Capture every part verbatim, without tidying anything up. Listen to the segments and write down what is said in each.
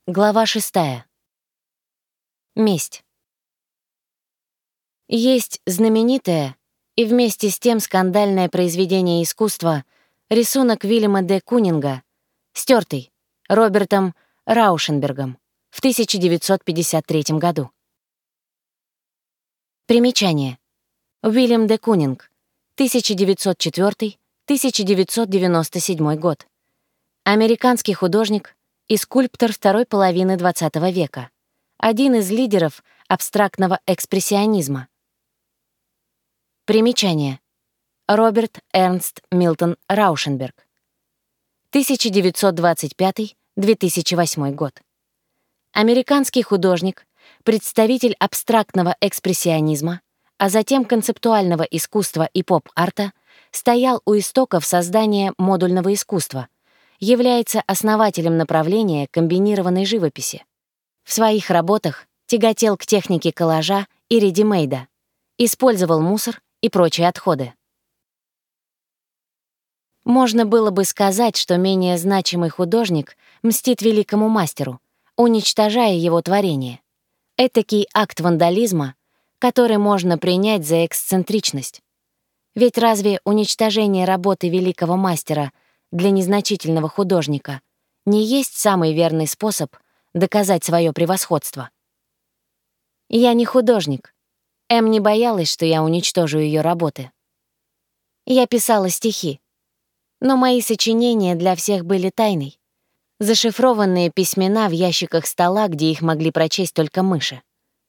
Глава шестая. Месть. Есть знаменитое и вместе с тем скандальное произведение искусства рисунок Вильяма Д. Кунинга, стертый Робертом Раушенбергом в тысяча девятьсот пятьдесят третьем году. Примечание. Уильям Д. Кунинг, тысяча девятьсот четвёртый — тысяча девятьсот девяносто седьмой год. Американский художник и скульптор второй половины двадцатого века, один из лидеров абстрактного экспрессионизма. Примечание. Роберт Эрнст Милтон Раушенберг, тысяча девятьсот двадцать пятый — две тысячи восьмой год. Американский художник, представитель абстрактного экспрессионизма, а затем концептуального искусства и поп-арта, стоял у истоков создания модульного искусства, является основателем направления комбинированной живописи. В своих работах тяготел к технике коллажа и редимейда, использовал мусор и прочие отходы. Можно было бы сказать, что менее значимый художник мстит великому мастеру, уничтожая его творение. Этакий акт вандализма, который можно принять за эксцентричность. Ведь разве уничтожение работы великого мастера для незначительного художника не есть самый верный способ доказать свое превосходство? Я не художник. Эм не боялась, что я уничтожу ее работы. Я писала стихи, но мои сочинения для всех были тайной, зашифрованные письмена в ящиках стола, где их могли прочесть только мыши.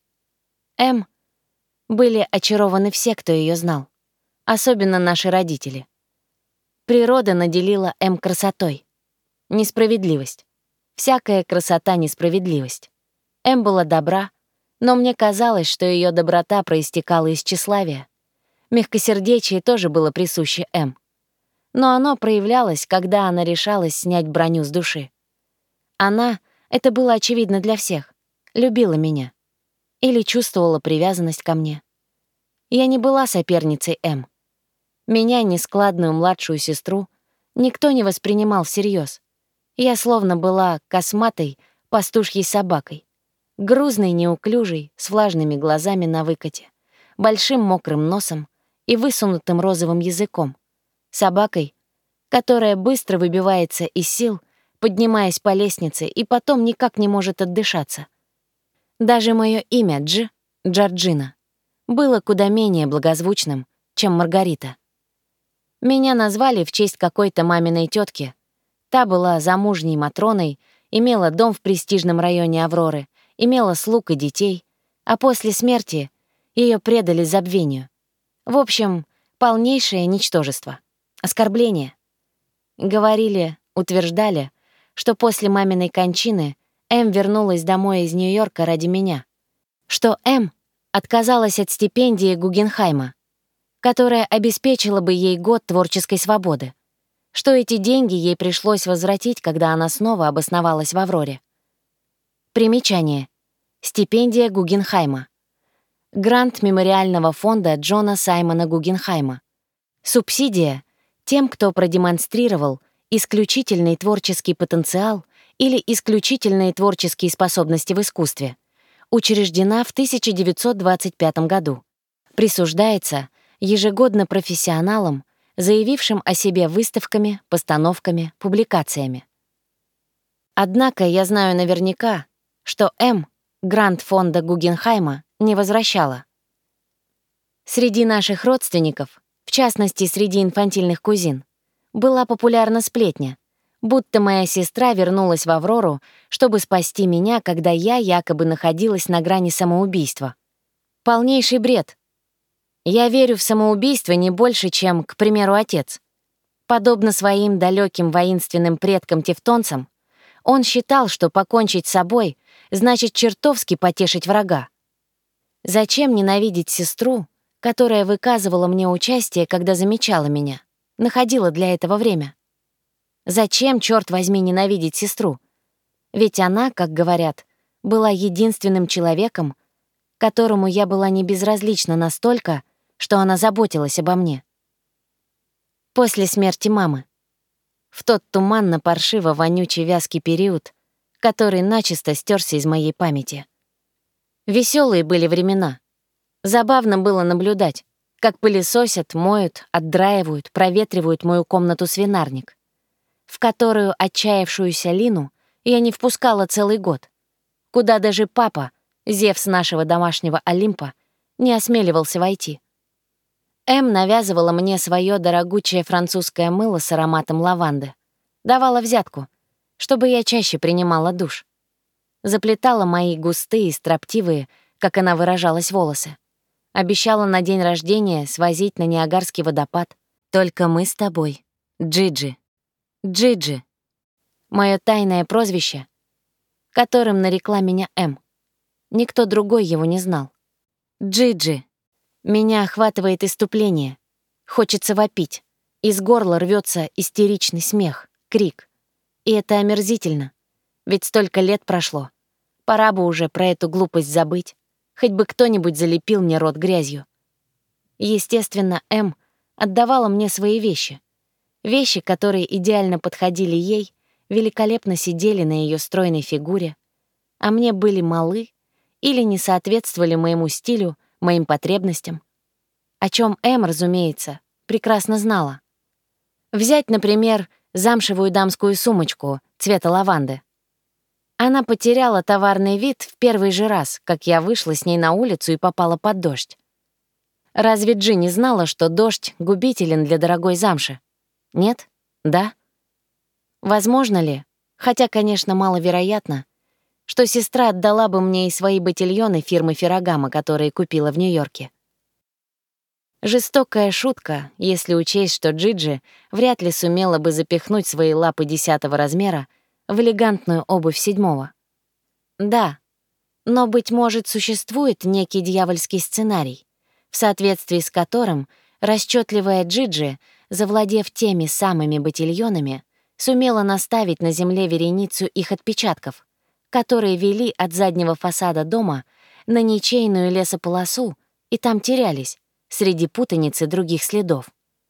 Эм были очарованы все, кто ее знал, особенно наши родители. Природа наделила Эм красотой. Несправедливость. Всякая красота — несправедливость. Эм была добра, но мне казалось, что ее доброта проистекала из тщеславия. Мягкосердечие тоже было присуще Эм. Но оно проявлялось, когда она решалась снять броню с души. Она, это было очевидно для всех, любила меня. Или чувствовала привязанность ко мне. Я не была соперницей Эм. Меня, нескладную младшую сестру, никто не воспринимал всерьез. Я словно была косматой пастушьей собакой, грузной, неуклюжей, с влажными глазами на выкате, большим мокрым носом и высунутым розовым языком, собакой, которая быстро выбивается из сил, поднимаясь по лестнице, и потом никак не может отдышаться. Даже мое имя Дж, Джорджина, было куда менее благозвучным, чем Маргарита. Меня назвали в честь какой-то маминой тетки. Та была замужней Матроной, имела дом в престижном районе Авроры, имела слуг и детей, а после смерти ее предали забвению. В общем, полнейшее ничтожество, оскорбление. Говорили, утверждали, что после маминой кончины Эм вернулась домой из Нью-Йорка ради меня, что Эм отказалась от стипендии Гугенхайма, которая обеспечила бы ей год творческой свободы, что эти деньги ей пришлось возвратить, когда она снова обосновалась в Авроре. Примечание. Стипендия Гугенхайма. Грант мемориального фонда Джона Саймона Гугенхайма. Субсидия тем, кто продемонстрировал исключительный творческий потенциал или исключительные творческие способности в искусстве. Учреждена в тысяча девятьсот двадцать пятом году. Присуждается ежегодно профессионалам, заявившим о себе выставками, постановками, публикациями. Однако я знаю наверняка, что Эм грант фонда Гугенхайма не возвращала. Среди наших родственников, в частности, среди инфантильных кузин, была популярна сплетня, будто моя сестра вернулась в Аврору, чтобы спасти меня, когда я якобы находилась на грани самоубийства. Полнейший бред. Я верю в самоубийство не больше, чем, к примеру, отец. Подобно своим далеким воинственным предкам-тевтонцам, он считал, что покончить с собой значит чертовски потешить врага. Зачем ненавидеть сестру, которая выказывала мне участие, когда замечала меня, находила для этого время? Зачем, черт возьми, ненавидеть сестру? Ведь она, как говорят, была единственным человеком, которому я была не безразлична настолько, что она заботилась обо мне. После смерти мамы, в тот туманно-паршиво-вонючий вязкий период, который начисто стерся из моей памяти. Веселые были времена. Забавно было наблюдать, как пылесосят, моют, отдраивают, проветривают мою комнату-свинарник, в которую отчаявшуюся Лину я не впускала целый год, куда даже папа, Зевс нашего домашнего Олимпа, не осмеливался войти. Эм навязывала мне свое дорогучее французское мыло с ароматом лаванды, давала взятку, чтобы я чаще принимала душ. Заплетала мои густые, строптивые, как она выражалась, волосы. Обещала на день рождения свозить на Ниагарский водопад. Только мы с тобой. Джиджи. Джиджи. Мое тайное прозвище, которым нарекла меня Эм. Никто другой его не знал. Джиджи. Меня охватывает иступление. Хочется вопить. Из горла рвется истеричный смех, крик. И это омерзительно. Ведь столько лет прошло. Пора бы уже про эту глупость забыть. Хоть бы кто-нибудь залепил мне рот грязью. Естественно, Эм отдавала мне свои вещи. Вещи, которые идеально подходили ей, великолепно сидели на ее стройной фигуре, а мне были малы или не соответствовали моему стилю, моим потребностям, о чем Эм, разумеется, прекрасно знала. Взять, например, замшевую дамскую сумочку цвета лаванды. Она потеряла товарный вид в первый же раз, как я вышла с ней на улицу и попала под дождь. Разве Джи не знала, что дождь губителен для дорогой замши? Нет? Да? Возможно ли, хотя, конечно, маловероятно, что сестра отдала бы мне и свои ботильоны фирмы Феррагamo, которые купила в Нью-Йорке? Жестокая шутка, если учесть, что Джиджи вряд ли сумела бы запихнуть свои лапы десятого размера в элегантную обувь седьмого. Да, но, быть может, существует некий дьявольский сценарий, в соответствии с которым расчетливая Джиджи, завладев теми самыми ботильонами, сумела наставить на земле вереницу их отпечатков, которые вели от заднего фасада дома на ничейную лесополосу и там терялись среди путаницы других следов.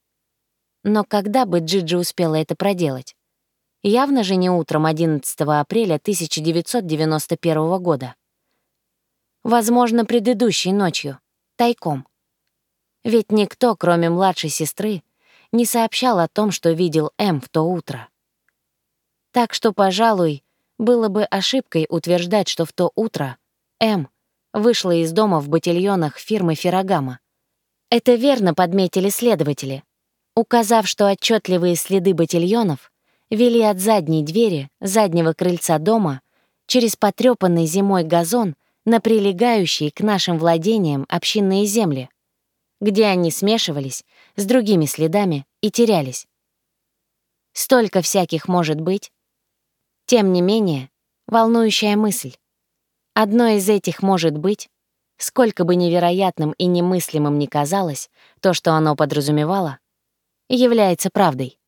Но когда бы Джиджи успела это проделать? Явно же не утром одиннадцатого апреля тысяча девятьсот девяносто первого года. Возможно, предыдущей ночью, тайком. Ведь никто, кроме младшей сестры, не сообщал о том, что видел Эм в то утро. Так что, пожалуй, было бы ошибкой утверждать, что в то утро Эм вышла из дома в ботильонах фирмы Феррагamo. Это верно подметили следователи, указав, что отчетливые следы ботильонов вели от задней двери заднего крыльца дома через потрёпанный зимой газон на прилегающие к нашим владениям общинные земли, где они смешивались с другими следами и терялись. Столько всяких может быть. Тем не менее, волнующая мысль. Одно из этих может быть, сколько бы невероятным и немыслимым ни казалось то, что оно подразумевало, является правдой.